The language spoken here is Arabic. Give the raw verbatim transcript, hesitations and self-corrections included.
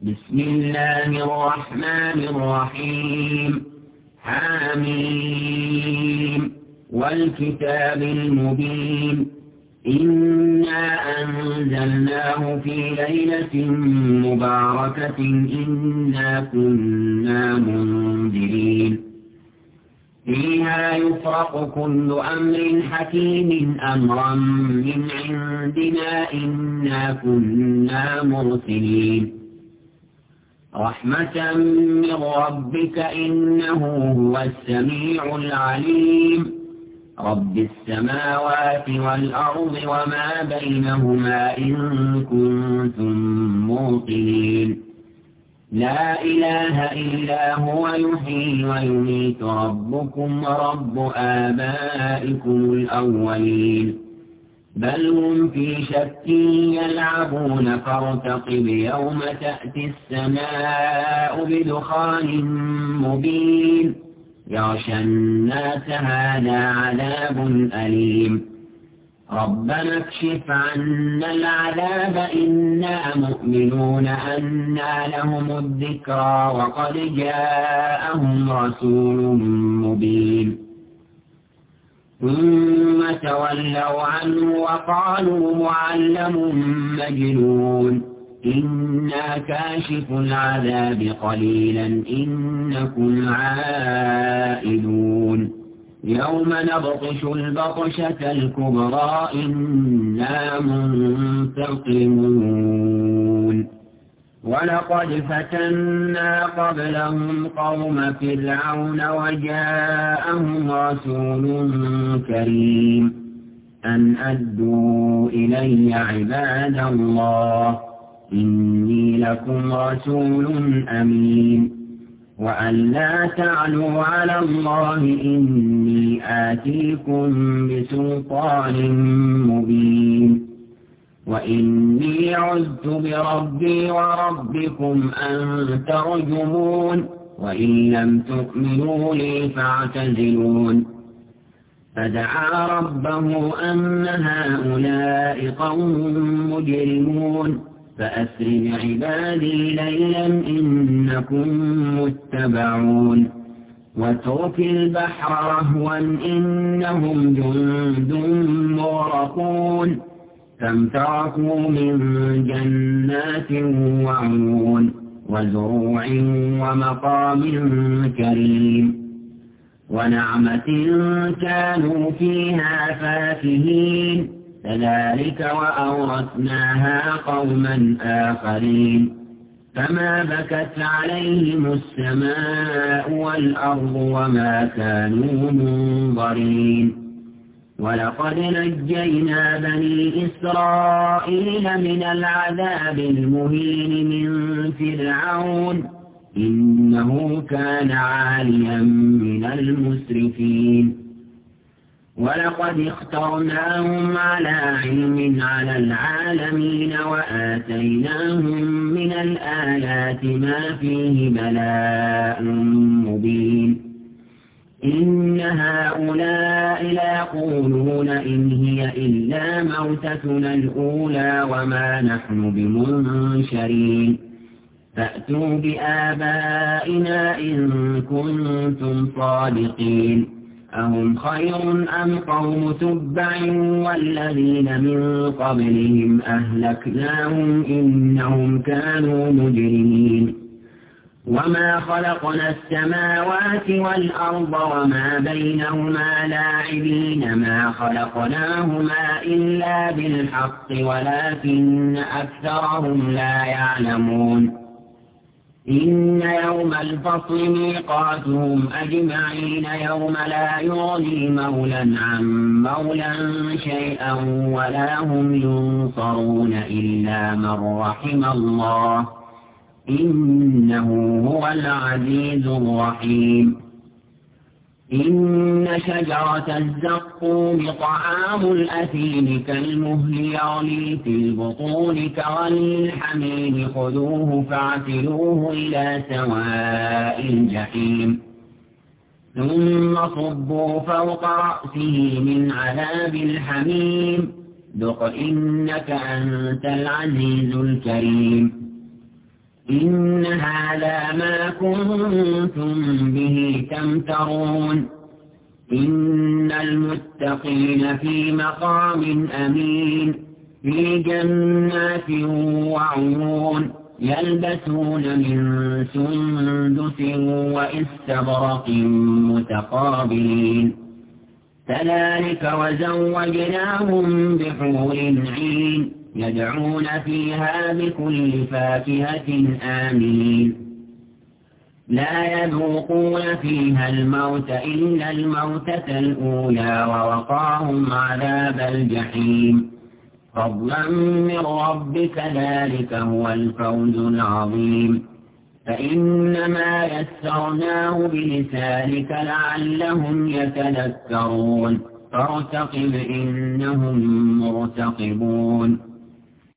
بسم الله الرحمن الرحيم حميم والكتاب المبين إنا أنزلناه في ليلة مباركة إنا كنا منذرين فيها يفرق كل أمر حكيم أمرا من عندنا إنا كنا مرسلين رحمة من ربك إنه هو السميع العليم رب السماوات والأرض وما بينهما إن كنتم موقنين لا إله إلا هو يحيي ويميت ربكم ورب آبائكم الأولين بل هم في شك يلعبون فارتقب يوم تأتي السماء بدخان مبين يغشى الناس هذا عذاب أليم ربنا اكشف عنا العذاب إنا مؤمنون أنى لهم الذكرى وقد جاءهم رسول مبين ثم تولوا عنه وقالوا معلم مجنون إنا كاشف العذاب قليلا إنكم عائدون يوم نبطش البطشة الكبرى إنا منتقمون ولقد فتنا قبلهم قوم فرعون وجاءهم رسول كريم أن أدوا إلي عباد الله إني لكم رسول أمين وأن لا تعلوا على الله إني آتيكم بسلطان مبين وإني عذت بربي وربكم أن ترجمون وإن لم تؤمنوا لي فاعتزلون فدعا ربه أن هؤلاء قوم مجرمون فأسر بعبادي ليلا إنكم متبعون واترك البحر رهوا إنهم جند مغرقون كم تركوا من جنات وعيون وزروع ومقام كريم ونعمة كانوا فيها فاكهين كذلك وأورثناها قوما آخرين فما بكت عليهم السماء والأرض وما كانوا منظرين ولقد نجينا بني إسرائيل من العذاب المهين من فرعون إنه كان عاليا من المسرفين ولقد اخترناهم على علم على العالمين وآتيناهم من الآيات ما فيه بلاء مبين إن هؤلاء ليقولون إن هي إلا موتتنا الأولى وما نحن بمنشرين فأتوا بآبائنا إن كنتم صادقين أهم خير أم قوم تبع والذين من قبلهم أهلكناهم إنهم كانوا مجرمين وما خلقنا السماوات والأرض وما بينهما لاعبين ما خلقناهما إلا بالحق ولكن أكثرهم لا يعلمون إن يوم الفصل ميقاتهم أجمعين يوم لا يغني مولا عن مولا شيئا ولا هم ينصرون إلا من رحم الله إنه هو العزيز الرحيم إن شجرة الزقوم طعام الأثيم كالمهل يغلي في البطون كغلي الحميم خذوه فاعتلوه إلى سواء الجحيم ثم صبوا فوق رأسه من عذاب الحميم ذق إنك أنت العزيز الكريم إن هذا ما كنتم به تمترون إن المتقين في مقام أمين في جنات وعيون يلبسون من سندس وإستبرق متقابلين كذلك وزوجناهم بحور عين يدعون فيها بكل فاكهة آمين لا يذوقون فيها الموت إلا الموتة الأولى ووقاهم عذاب الجحيم فضلا من ربك ذلك هو الفوز العظيم فإنما يسرناه بلسانك لعلهم يتذكرون فارتقب إنهم مرتقبون